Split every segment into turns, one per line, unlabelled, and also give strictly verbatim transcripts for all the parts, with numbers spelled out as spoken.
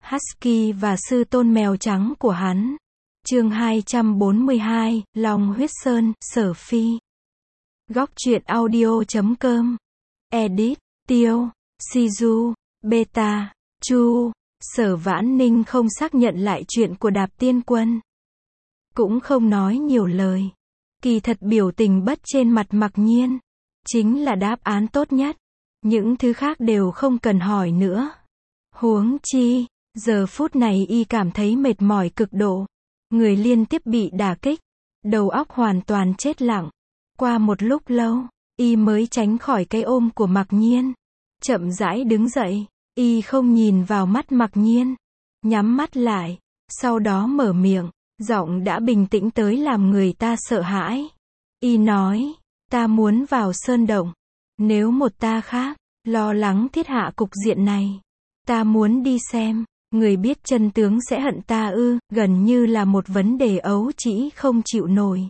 Husky và sư tôn mèo trắng của hắn. Chương hai trăm bốn mươi hai, Long huyết sơn, Sở Phi. Góc truyện audio chấm com. Edit, Tiêu, Shizu, Beta, Chu. Sở Vãn Ninh không xác nhận lại chuyện của Đạp Tiên Quân. Cũng không nói nhiều lời. Kỳ thật biểu tình bất trên mặt Mặc Nhiên chính là đáp án tốt nhất. Những thứ khác đều không cần hỏi nữa. Huống chi, giờ phút này y cảm thấy mệt mỏi cực độ. Người liên tiếp bị đả kích. Đầu óc hoàn toàn chết lặng. Qua một lúc lâu, y mới tránh khỏi cái ôm của Mặc Nhiên. Chậm rãi đứng dậy. Y không nhìn vào mắt Mặc Nhiên. Nhắm mắt lại. Sau đó mở miệng. Giọng đã bình tĩnh tới làm người ta sợ hãi. Y nói, ta muốn vào sơn động. Nếu một ta khác, lo lắng thiết hạ cục diện này. Ta muốn đi xem, người biết chân tướng sẽ hận ta ư, gần như là một vấn đề ấu trĩ không chịu nổi.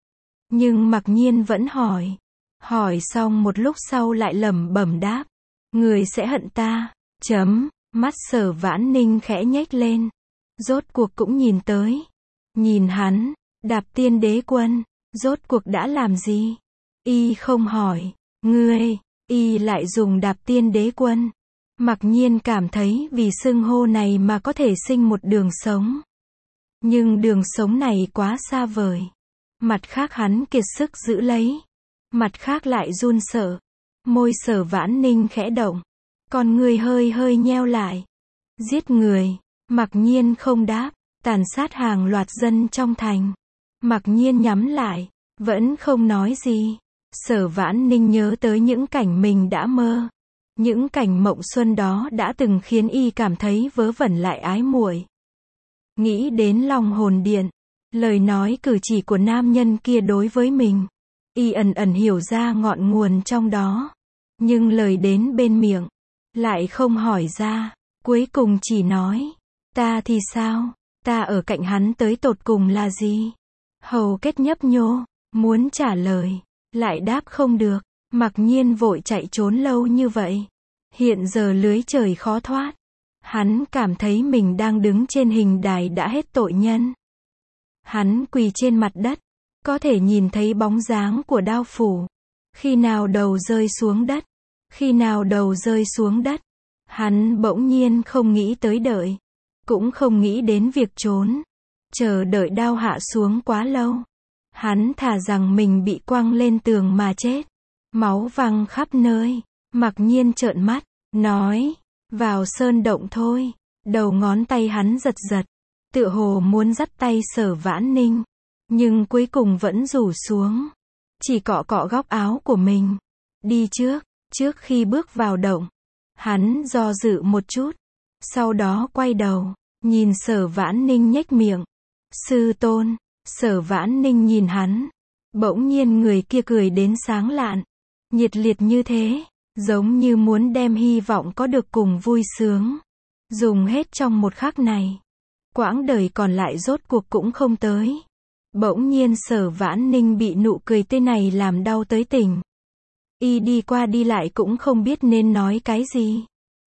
Nhưng Mặc Nhiên vẫn hỏi. Hỏi xong một lúc sau lại lẩm bẩm đáp. Người sẽ hận ta, chấm, mắt Sở Vãn Ninh khẽ nhếch lên. Rốt cuộc cũng nhìn tới. Nhìn hắn, Đạp Tiên Đế Quân, rốt cuộc đã làm gì? Y không hỏi, ngươi, y lại dùng Đạp Tiên Đế Quân. Mặc Nhiên cảm thấy vì xưng hô này mà có thể sinh một đường sống. Nhưng đường sống này quá xa vời. Mặt khác hắn kiệt sức giữ lấy. Mặt khác lại run sợ. Môi Sở Vãn Ninh khẽ động. Con người hơi hơi nheo lại. Giết người. Mặc Nhiên không đáp. Tàn sát hàng loạt dân trong thành. Mặc Nhiên nhắm lại. Vẫn không nói gì. Sở Vãn Ninh nhớ tới những cảnh mình đã mơ. Những cảnh mộng xuân đó đã từng khiến y cảm thấy vớ vẩn lại ái muội. Nghĩ đến Long Hồn Điện. Lời nói cử chỉ của nam nhân kia đối với mình. Y ẩn ẩn hiểu ra ngọn nguồn trong đó. Nhưng lời đến bên miệng. Lại không hỏi ra. Cuối cùng chỉ nói. Ta thì sao? Ta ở cạnh hắn tới tột cùng là gì? Hầu Kết nhấp nhô. Muốn trả lời. Lại đáp không được. Mặc Nhiên vội chạy trốn lâu như vậy. Hiện giờ lưới trời khó thoát. Hắn cảm thấy mình đang đứng trên hình đài đã hết tội nhân. Hắn quỳ trên mặt đất. Có thể nhìn thấy bóng dáng của đao phủ. Khi nào đầu rơi xuống đất. Khi nào đầu rơi xuống đất. Hắn bỗng nhiên không nghĩ tới đợi. Cũng không nghĩ đến việc trốn. Chờ đợi đao hạ xuống quá lâu. Hắn thà rằng mình bị quăng lên tường mà chết. Máu văng khắp nơi. Mặc Nhiên trợn mắt. Nói. Vào sơn động thôi. Đầu ngón tay hắn giật giật. Tựa hồ muốn dắt tay Sở Vãn Ninh. Nhưng cuối cùng vẫn rủ xuống. Chỉ cọ cọ góc áo của mình. Đi trước. Trước khi bước vào động. Hắn do dự một chút. Sau đó quay đầu. Nhìn Sở Vãn Ninh nhếch miệng. Sư tôn. Sở Vãn Ninh nhìn hắn. Bỗng nhiên người kia cười đến sáng lạn. Nhiệt liệt như thế. Giống như muốn đem hy vọng có được cùng vui sướng. Dùng hết trong một khắc này. Quãng đời còn lại rốt cuộc cũng không tới. Bỗng nhiên Sở Vãn Ninh bị nụ cười tươi này làm đau tới tỉnh. Y đi qua đi lại cũng không biết nên nói cái gì.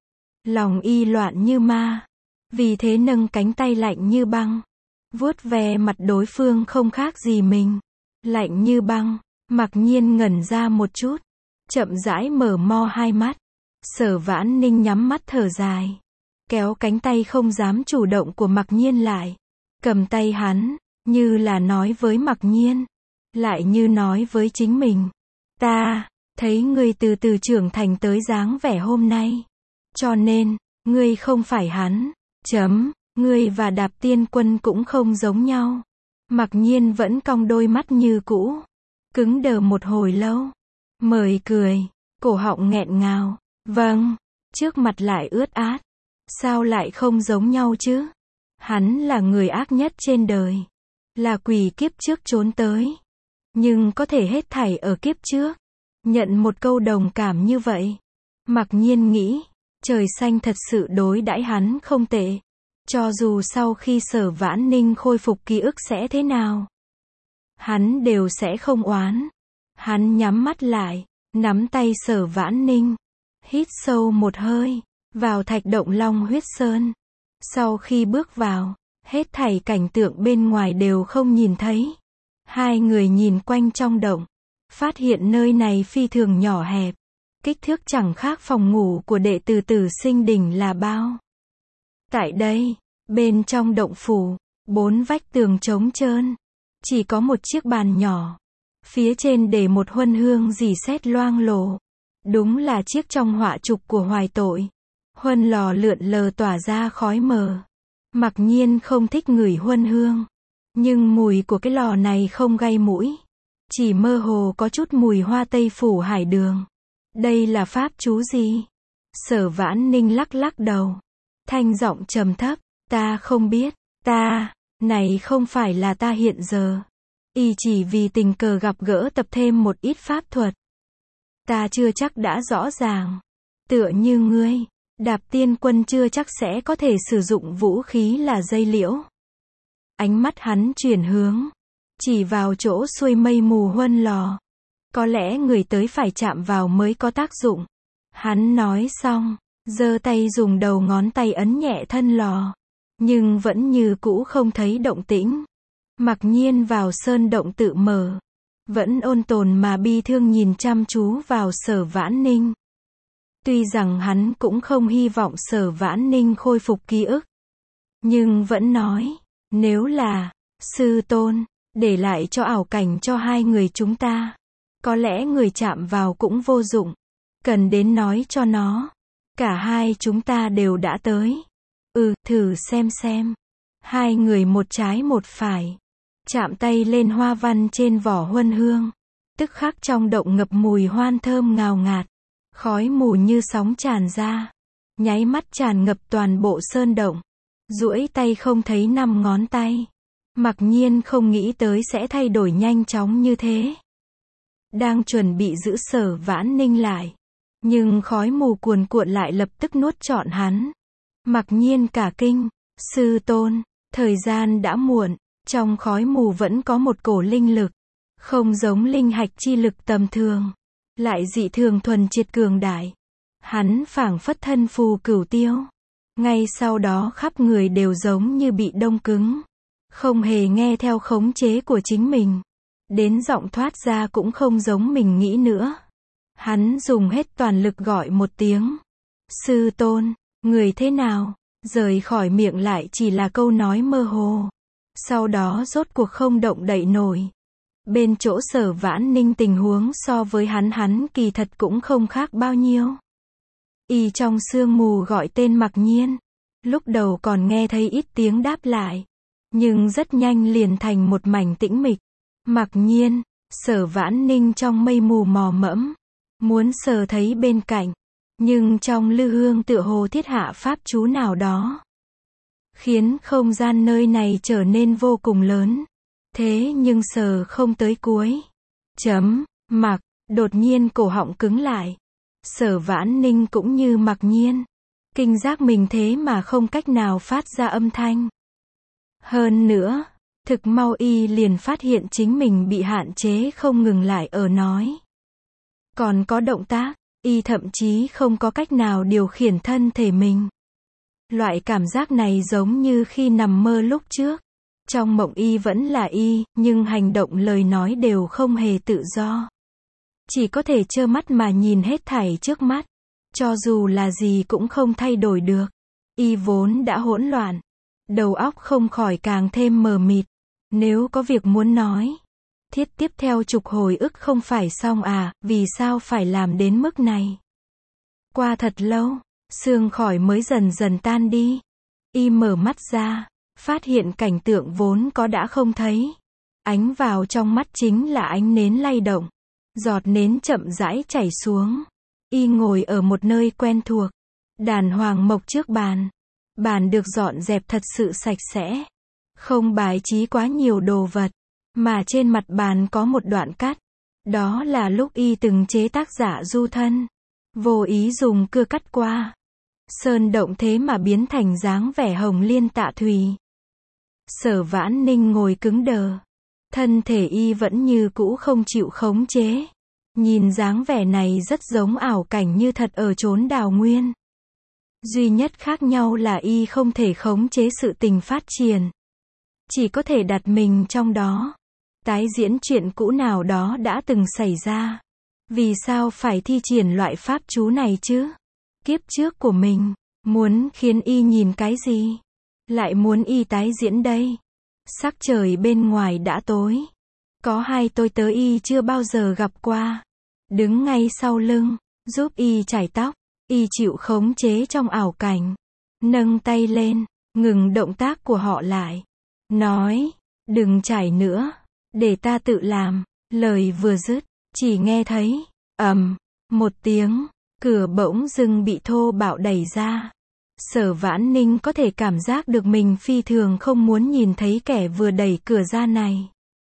Lòng y loạn như ma. Vì thế nâng cánh tay lạnh như băng. Vuốt ve mặt đối phương không khác gì mình. Lạnh như băng. Mặc Nhiên ngẩn ra một chút. Chậm rãi mở mo hai mắt. Sở Vãn Ninh nhắm mắt thở dài. Kéo cánh tay không dám chủ động của Mặc Nhiên lại. Cầm tay hắn. Như là nói với Mặc Nhiên. Lại như nói với chính mình. Ta thấy ngươi từ từ trưởng thành tới dáng vẻ hôm nay. Cho nên, ngươi không phải hắn. Chấm, ngươi và Đạp Tiên Quân cũng không giống nhau. Mặc Nhiên vẫn cong đôi mắt như cũ. Cứng đờ một hồi lâu. Mời cười. Cổ họng nghẹn ngào. Vâng. Trước mặt lại ướt át. Sao lại không giống nhau chứ? Hắn là người ác nhất trên đời. Là quỷ kiếp trước trốn tới. Nhưng có thể hết thảy ở kiếp trước. Nhận một câu đồng cảm như vậy. Mặc Nhiên nghĩ. Trời xanh thật sự đối đãi hắn không tệ. Cho dù sau khi Sở Vãn Ninh khôi phục ký ức sẽ thế nào. Hắn đều sẽ không oán. Hắn nhắm mắt lại. Nắm tay Sở Vãn Ninh. Hít sâu một hơi. Vào thạch động Long huyết sơn. Sau khi bước vào, hết thảy cảnh tượng bên ngoài đều không nhìn thấy. Hai người nhìn quanh trong động, phát hiện nơi này phi thường nhỏ hẹp. Kích thước chẳng khác phòng ngủ của đệ tử Tử Sinh Đỉnh là bao. Tại đây, bên trong động phủ, bốn vách tường trống trơn. Chỉ có một chiếc bàn nhỏ. Phía trên để một huân hương rỉ sét loang lổ. Đúng là chiếc trong họa trục của Hoài Tội. Huân lò lượn lờ tỏa ra khói mờ. Mặc nhiên không thích ngửi huân hương. Nhưng mùi của cái lò này không gây mũi. Chỉ mơ hồ có chút mùi hoa tây phủ hải đường. Đây là pháp chú gì? Sở Vãn Ninh lắc lắc đầu. Thanh giọng trầm thấp, ta không biết, ta, này không phải là ta hiện giờ. Y chỉ vì tình cờ gặp gỡ tập thêm một ít pháp thuật. Ta chưa chắc đã rõ ràng. Tựa như ngươi, Đạp Tiên Quân chưa chắc sẽ có thể sử dụng vũ khí là dây liễu. Ánh mắt hắn chuyển hướng, chỉ vào chỗ xuôi mây mù huân lò. Có lẽ người tới phải chạm vào mới có tác dụng. Hắn nói xong, giơ tay dùng đầu ngón tay ấn nhẹ thân lò. Nhưng vẫn như cũ không thấy động tĩnh. Mặc nhiên vào sơn động tự mở. Vẫn ôn tồn mà bi thương nhìn chăm chú vào Sở Vãn Ninh. Tuy rằng hắn cũng không hy vọng Sở Vãn Ninh khôi phục ký ức. Nhưng vẫn nói, nếu là, sư tôn, để lại cho ảo cảnh cho hai người chúng ta. Có lẽ người chạm vào cũng vô dụng. Cần đến nói cho nó. Cả hai chúng ta đều đã tới. Ừ, thử xem xem. Hai người một trái một phải. Chạm tay lên hoa văn trên vỏ huân hương. Tức khắc trong động ngập mùi hoan thơm ngào ngạt. Khói mù như sóng tràn ra. Nháy mắt tràn ngập toàn bộ sơn động. Duỗi tay không thấy năm ngón tay. Mặc nhiên không nghĩ tới sẽ thay đổi nhanh chóng như thế. Đang chuẩn bị giữ Sở Vãn Ninh lại. Nhưng khói mù cuồn cuộn lại lập tức nuốt trọn hắn. Mặc nhiên cả kinh. Sư tôn, thời gian đã muộn. Trong khói mù vẫn có một cổ linh lực. Không giống linh hạch chi lực tầm thường. Lại dị thường thuần triệt cường đại. Hắn phảng phất thân phù cửu tiêu. Ngay sau đó khắp người đều giống như bị đông cứng. Không hề nghe theo khống chế của chính mình. Đến giọng thoát ra cũng không giống mình nghĩ nữa. Hắn dùng hết toàn lực gọi một tiếng. Sư tôn, người thế nào? Rời khỏi miệng lại chỉ là câu nói mơ hồ. Sau đó rốt cuộc không động đậy nổi. Bên chỗ Sở Vãn Ninh tình huống so với hắn hắn kỳ thật cũng không khác bao nhiêu. Y trong sương mù gọi tên Mặc Nhiên. Lúc đầu còn nghe thấy ít tiếng đáp lại. Nhưng rất nhanh liền thành một mảnh tĩnh mịch. Mặc Nhiên, Sở Vãn Ninh trong mây mù mò mẫm. Muốn sờ thấy bên cạnh. Nhưng trong lư hương tựa hồ thiết hạ pháp chú nào đó. Khiến không gian nơi này trở nên vô cùng lớn. Thế nhưng sờ không tới cuối. Chấm, mặc, đột nhiên cổ họng cứng lại. Sở Vãn Ninh cũng như Mặc Nhiên. Kinh giác mình thế mà không cách nào phát ra âm thanh. Hơn nữa, thực mau y liền phát hiện chính mình bị hạn chế không ngừng lại ở nói. Còn có động tác, y thậm chí không có cách nào điều khiển thân thể mình. Loại cảm giác này giống như khi nằm mơ lúc trước. Trong mộng y vẫn là y, nhưng hành động lời nói đều không hề tự do. Chỉ có thể trơ mắt mà nhìn hết thảy trước mắt. Cho dù là gì cũng không thay đổi được. Y vốn đã hỗn loạn. Đầu óc không khỏi càng thêm mờ mịt. Nếu có việc muốn nói. Thiết tiếp theo trục hồi ức không phải xong à, vì sao phải làm đến mức này? Qua thật lâu, sương khói mới dần dần tan đi. Y mở mắt ra, phát hiện cảnh tượng vốn có đã không thấy. Ánh vào trong mắt chính là ánh nến lay động. Giọt nến chậm rãi chảy xuống. Y ngồi ở một nơi quen thuộc. Đàn hoàng mộc trước bàn. Bàn được dọn dẹp thật sự sạch sẽ. Không bài trí quá nhiều đồ vật. Mà trên mặt bàn có một đoạn cắt. Đó là lúc y từng chế tác giả du thân. Vô ý dùng cưa cắt qua. Sơn động thế mà biến thành dáng vẻ hồng liên tạ thùy. Sở Vãn Ninh ngồi cứng đờ. Thân thể y vẫn như cũ không chịu khống chế. Nhìn dáng vẻ này rất giống ảo cảnh như thật ở chốn đào nguyên. Duy nhất khác nhau là y không thể khống chế sự tình phát triển. Chỉ có thể đặt mình trong đó. Tái diễn chuyện cũ nào đó đã từng xảy ra. Vì sao phải thi triển loại pháp chú này chứ? Kiếp trước của mình, muốn khiến y nhìn cái gì? Lại muốn y tái diễn đây? Sắc trời bên ngoài đã tối. Có hai tôi tớ y chưa bao giờ gặp qua. Đứng ngay sau lưng, giúp y chải tóc. Y chịu khống chế trong ảo cảnh. Nâng tay lên, ngừng động tác của họ lại. Nói, đừng chải nữa, để ta tự làm. Lời vừa dứt, chỉ nghe thấy, ầm, một tiếng, cửa bỗng dưng bị thô bạo đẩy ra. Sở Vãn Ninh có thể cảm giác được mình phi thường không muốn nhìn thấy kẻ vừa đẩy cửa ra này.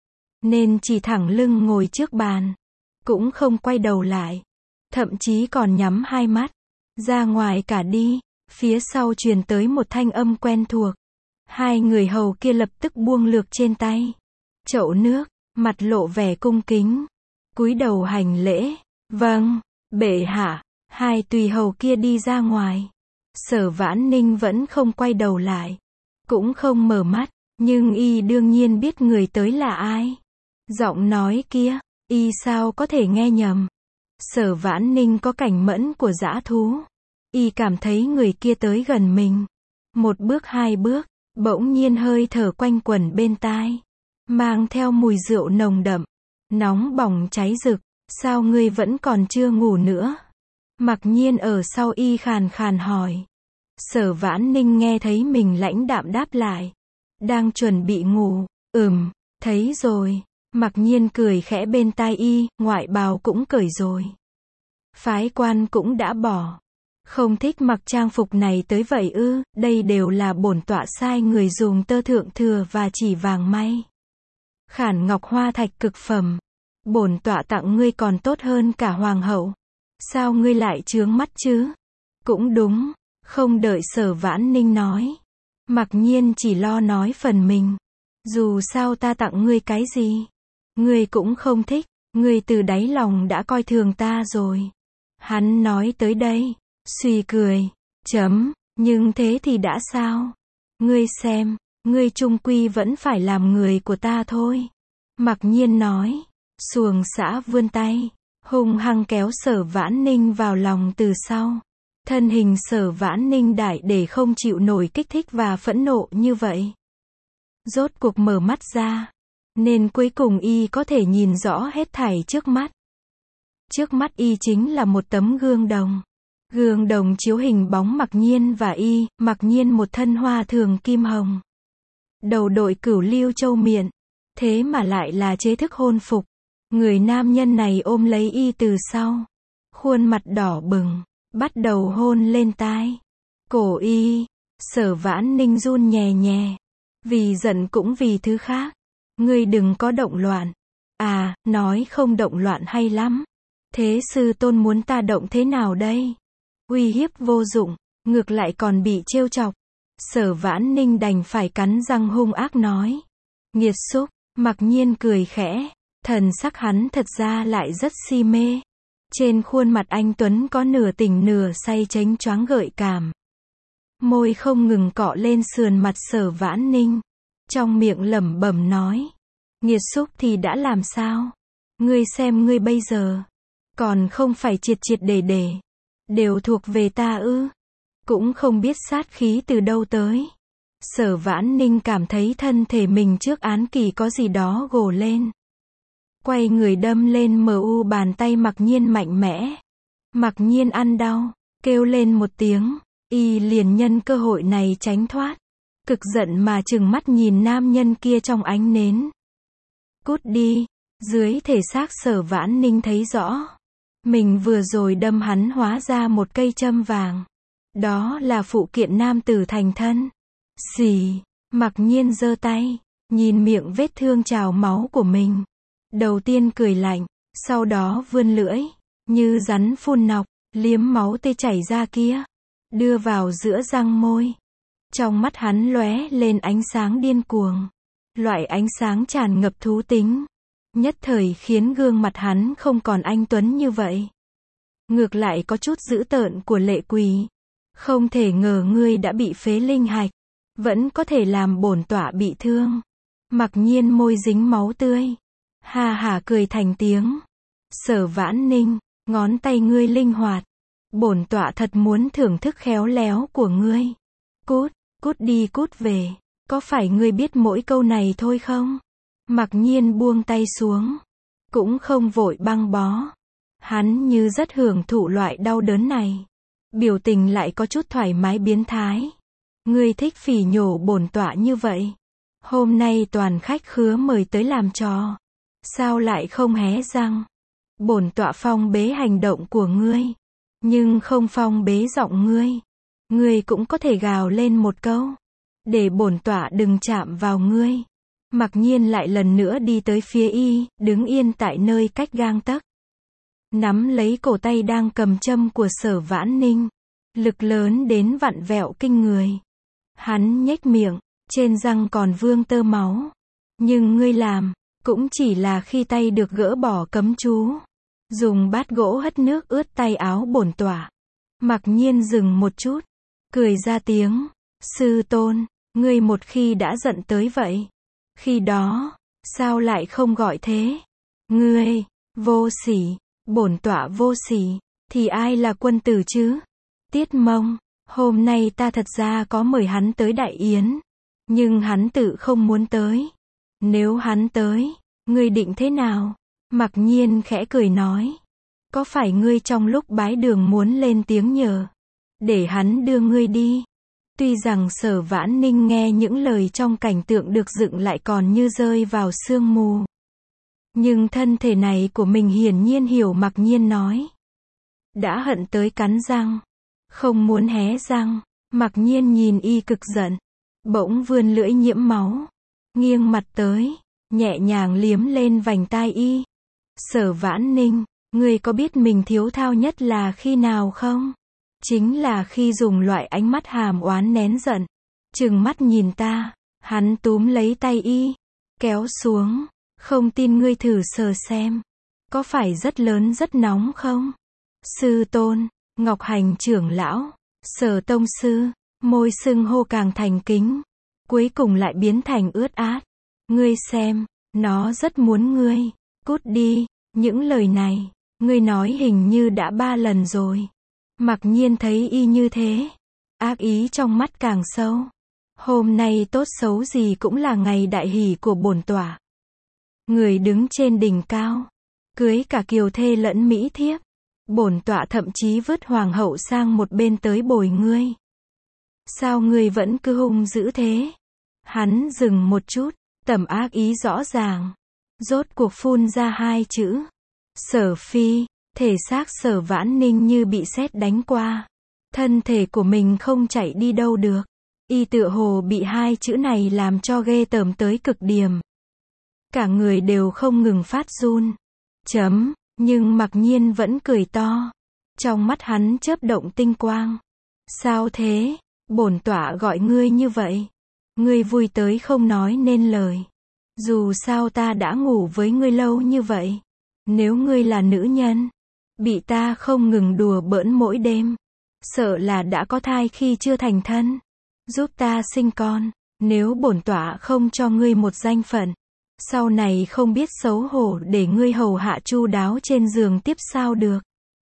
Nên chỉ thẳng lưng ngồi trước bàn. Cũng không quay đầu lại. Thậm chí còn nhắm hai mắt. Ra ngoài cả đi. Phía sau truyền tới một thanh âm quen thuộc. Hai người hầu kia lập tức buông lược trên tay. Chậu nước, mặt lộ vẻ cung kính. Cúi đầu hành lễ. Vâng, bệ hạ. Hai tùy hầu kia đi ra ngoài. Sở Vãn Ninh vẫn không quay đầu lại. Cũng không mở mắt. Nhưng y đương nhiên biết người tới là ai. Giọng nói kia, y sao có thể nghe nhầm. Sở Vãn Ninh có cảnh mẫn của dã thú. Y cảm thấy người kia tới gần mình. Một bước hai bước, bỗng nhiên hơi thở quanh quẩn bên tai. Mang theo mùi rượu nồng đậm. Nóng bỏng cháy rực. Sao ngươi vẫn còn chưa ngủ nữa? Mặc Nhiên ở sau y khàn khàn hỏi. Sở Vãn Ninh nghe thấy mình lãnh đạm đáp lại. Đang chuẩn bị ngủ. Ừm, thấy rồi. Mặc Nhiên cười khẽ bên tai y, ngoại bào cũng cởi rồi. Phái quan cũng đã bỏ. Không thích mặc trang phục này tới vậy ư? Đây đều là bổn tọa sai người dùng tơ thượng thừa và chỉ vàng may. Khản ngọc hoa thạch cực phẩm. Bổn tọa tặng ngươi còn tốt hơn cả hoàng hậu. Sao ngươi lại chướng mắt chứ? Cũng đúng. Không đợi Sở Vãn Ninh nói. Mặc Nhiên chỉ lo nói phần mình. Dù sao ta tặng ngươi cái gì? Ngươi cũng không thích. Ngươi từ đáy lòng đã coi thường ta rồi. Hắn nói tới đây. Suy cười. Chấm. Nhưng thế thì đã sao? Ngươi xem. Ngươi chung quy vẫn phải làm người của ta thôi. Mặc Nhiên nói. Xuồng xã vươn tay. Hung hăng kéo Sở Vãn Ninh vào lòng từ sau. Thân hình Sở Vãn Ninh đại để không chịu nổi kích thích và phẫn nộ như vậy. Rốt cuộc mở mắt ra. Nên cuối cùng y có thể nhìn rõ hết thảy trước mắt. Trước mắt y chính là một tấm gương đồng. Gương đồng chiếu hình bóng Mặc Nhiên và y, Mặc Nhiên một thân hoa thường kim hồng. Đầu đội cửu lưu châu miện. Thế mà lại là chế thức hôn phục. Người nam nhân này ôm lấy y từ sau. Khuôn mặt đỏ bừng. Bắt đầu hôn lên tai. Cổ y. Sở Vãn Ninh run nhè nhè. Vì giận cũng vì thứ khác. Ngươi đừng có động loạn. À, nói không động loạn hay lắm. Thế sư tôn muốn ta động thế nào đây? Uy hiếp vô dụng. Ngược lại còn bị trêu chọc. Sở Vãn Ninh đành phải cắn răng hung ác nói. Nghiệt xúc. Mặc Nhiên cười khẽ. Thần sắc hắn thật ra lại rất si mê. Trên khuôn mặt anh Tuấn có nửa tỉnh nửa say chánh choáng gợi cảm. Môi không ngừng cọ lên sườn mặt Sở Vãn Ninh. Trong miệng lẩm bẩm nói. Nghiệt xúc thì đã làm sao? Ngươi xem ngươi bây giờ. Còn không phải triệt triệt để để. Đều thuộc về ta ư? Cũng không biết sát khí từ đâu tới. Sở Vãn Ninh cảm thấy thân thể mình trước án kỳ có gì đó gồ lên. Quay người đâm lên mờ u bàn tay Mặc Nhiên mạnh mẽ. Mặc Nhiên ăn đau, kêu lên một tiếng, y liền nhân cơ hội này tránh thoát. Cực giận mà trừng mắt nhìn nam nhân kia trong ánh nến. Cút đi, dưới thể xác Sở Vãn Ninh thấy rõ. Mình vừa rồi đâm hắn hóa ra một cây châm vàng. Đó là phụ kiện nam tử thành thân. Xì, Mặc Nhiên giơ tay, nhìn miệng vết thương trào máu của mình. Đầu tiên cười lạnh, sau đó vươn lưỡi, như rắn phun nọc, liếm máu tê chảy ra kia, đưa vào giữa răng môi. Trong mắt hắn lóe lên ánh sáng điên cuồng, loại ánh sáng tràn ngập thú tính, nhất thời khiến gương mặt hắn không còn anh tuấn như vậy. Ngược lại có chút dữ tợn của lệ quỷ. Không thể ngờ ngươi đã bị phế linh hạch, vẫn có thể làm bổn tọa bị thương. Mặc Nhiên môi dính máu tươi, ha hả cười thành tiếng. Sở Vãn Ninh, ngón tay ngươi linh hoạt, bổn tọa thật muốn thưởng thức khéo léo của ngươi. Cút, cút đi cút về, có phải ngươi biết mỗi câu này thôi không? Mặc Nhiên buông tay xuống, cũng không vội băng bó. Hắn như rất hưởng thụ loại đau đớn này, biểu tình lại có chút thoải mái biến thái. Ngươi thích phỉ nhổ bổn tọa như vậy. Hôm nay toàn khách khứa mời tới làm trò, sao lại không hé răng? Bổn tọa phong bế hành động của ngươi, nhưng không phong bế giọng ngươi. Ngươi cũng có thể gào lên một câu, để bổn tọa đừng chạm vào ngươi. Mặc Nhiên lại lần nữa đi tới phía y, đứng yên tại nơi cách gang tấc. Nắm lấy cổ tay đang cầm châm của Sở Vãn Ninh, lực lớn đến vặn vẹo kinh người. Hắn nhếch miệng, trên răng còn vương tơ máu. Nhưng ngươi làm, cũng chỉ là khi tay được gỡ bỏ cấm chú. Dùng bát gỗ hất nước ướt tay áo bổn tọa. Mặc Nhiên dừng một chút, cười ra tiếng. Sư tôn, ngươi một khi đã giận tới vậy, khi đó, sao lại không gọi thế? Ngươi, vô sỉ, bổn tọa vô sỉ, thì ai là quân tử chứ? Tiết Mông, hôm nay ta thật ra có mời hắn tới đại yến, nhưng hắn tự không muốn tới. Nếu hắn tới, ngươi định thế nào? Mặc Nhiên khẽ cười nói. Có phải ngươi trong lúc bái đường muốn lên tiếng nhờ, để hắn đưa ngươi đi? Tuy rằng Sở Vãn Ninh nghe những lời trong cảnh tượng được dựng lại còn như rơi vào sương mù. Nhưng thân thể này của mình hiển nhiên hiểu Mặc Nhiên nói. Đã hận tới cắn răng, không muốn hé răng. Mặc Nhiên nhìn y cực giận, bỗng vươn lưỡi nhiễm máu, nghiêng mặt tới, nhẹ nhàng liếm lên vành tai y. Sở Vãn Ninh, ngươi có biết mình thiếu thao nhất là khi nào không? Chính là khi dùng loại ánh mắt hàm oán nén giận, trừng mắt nhìn ta. Hắn túm lấy tay y, kéo xuống. Không tin ngươi thử sờ xem, có phải rất lớn rất nóng không? Sư tôn, Ngọc Hành trưởng lão, Sở tông sư, môi xưng hô càng thành kính, cuối cùng lại biến thành ướt át. Ngươi xem, nó rất muốn ngươi, cút đi. Những lời này, ngươi nói hình như đã ba lần rồi. Mặc Nhiên thấy y như thế, ác ý trong mắt càng sâu. Hôm nay tốt xấu gì cũng là ngày đại hỷ của bổn tọa. Người đứng trên đỉnh cao, cưới cả kiều thê lẫn mỹ thiếp. Bổn tọa thậm chí vứt hoàng hậu sang một bên tới bồi ngươi. Sao ngươi vẫn cứ hung dữ thế? Hắn dừng một chút, tầm ác ý rõ ràng, rốt cuộc phun ra hai chữ. Sở phi. Thể xác Sở Vãn Ninh như bị sét đánh qua. Thân thể của mình không chạy đi đâu được. Y tựa hồ bị hai chữ này làm cho ghê tởm tới cực điểm. Cả người đều không ngừng phát run. Chấm, nhưng Mặc Nhiên vẫn cười to. Trong mắt hắn chớp động tinh quang. Sao thế? Bổn tọa gọi ngươi như vậy. Ngươi vui tới không nói nên lời. Dù sao ta đã ngủ với ngươi lâu như vậy. Nếu ngươi là nữ nhân, bị ta không ngừng đùa bỡn mỗi đêm, sợ là đã có thai khi chưa thành thân. Giúp ta sinh con, nếu bổn tọa không cho ngươi một danh phận, sau này không biết xấu hổ để ngươi hầu hạ chu đáo trên giường tiếp sao được.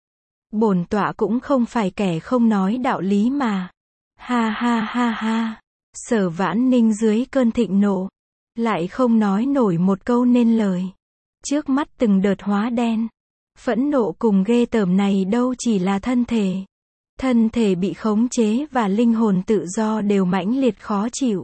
Bổn tọa cũng không phải kẻ không nói đạo lý mà. Ha ha ha ha. Sở Vãn Ninh dưới cơn thịnh nộ, lại không nói nổi một câu nên lời. Trước mắt từng đợt hóa đen. Phẫn nộ cùng ghê tởm này đâu chỉ là thân thể. Thân thể bị khống chế và linh hồn tự do đều mãnh liệt khó chịu.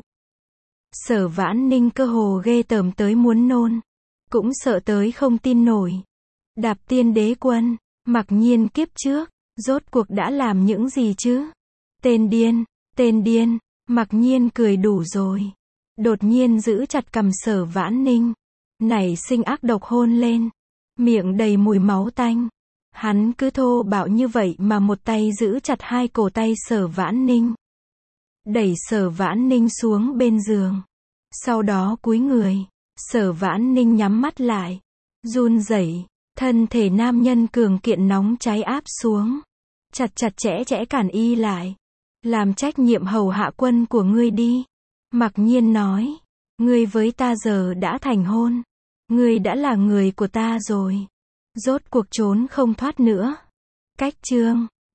Sở Vãn Ninh cơ hồ ghê tởm tới muốn nôn. Cũng sợ tới không tin nổi. Đạp tiên đế quân, Mặc Nhiên kiếp trước, rốt cuộc đã làm những gì chứ? Tên điên, tên điên, Mặc Nhiên cười đủ rồi. Đột nhiên giữ chặt cằm Sở Vãn Ninh, nảy sinh ác độc hôn lên. Miệng đầy mùi máu tanh. Hắn cứ thô bạo như vậy mà một tay giữ chặt hai cổ tay Sở Vãn Ninh. Đẩy Sở Vãn Ninh xuống bên giường. Sau đó cúi người. Sở Vãn Ninh nhắm mắt lại. Run rẩy, thân thể nam nhân cường kiện nóng cháy áp xuống. Chặt chặt chẽ chẽ cản y lại. Làm trách nhiệm hầu hạ quân của ngươi đi. Mặc Nhiên nói. Ngươi với ta giờ đã thành hôn. Ngươi đã là người của ta rồi. Rốt cuộc trốn không thoát nữa. Cách chương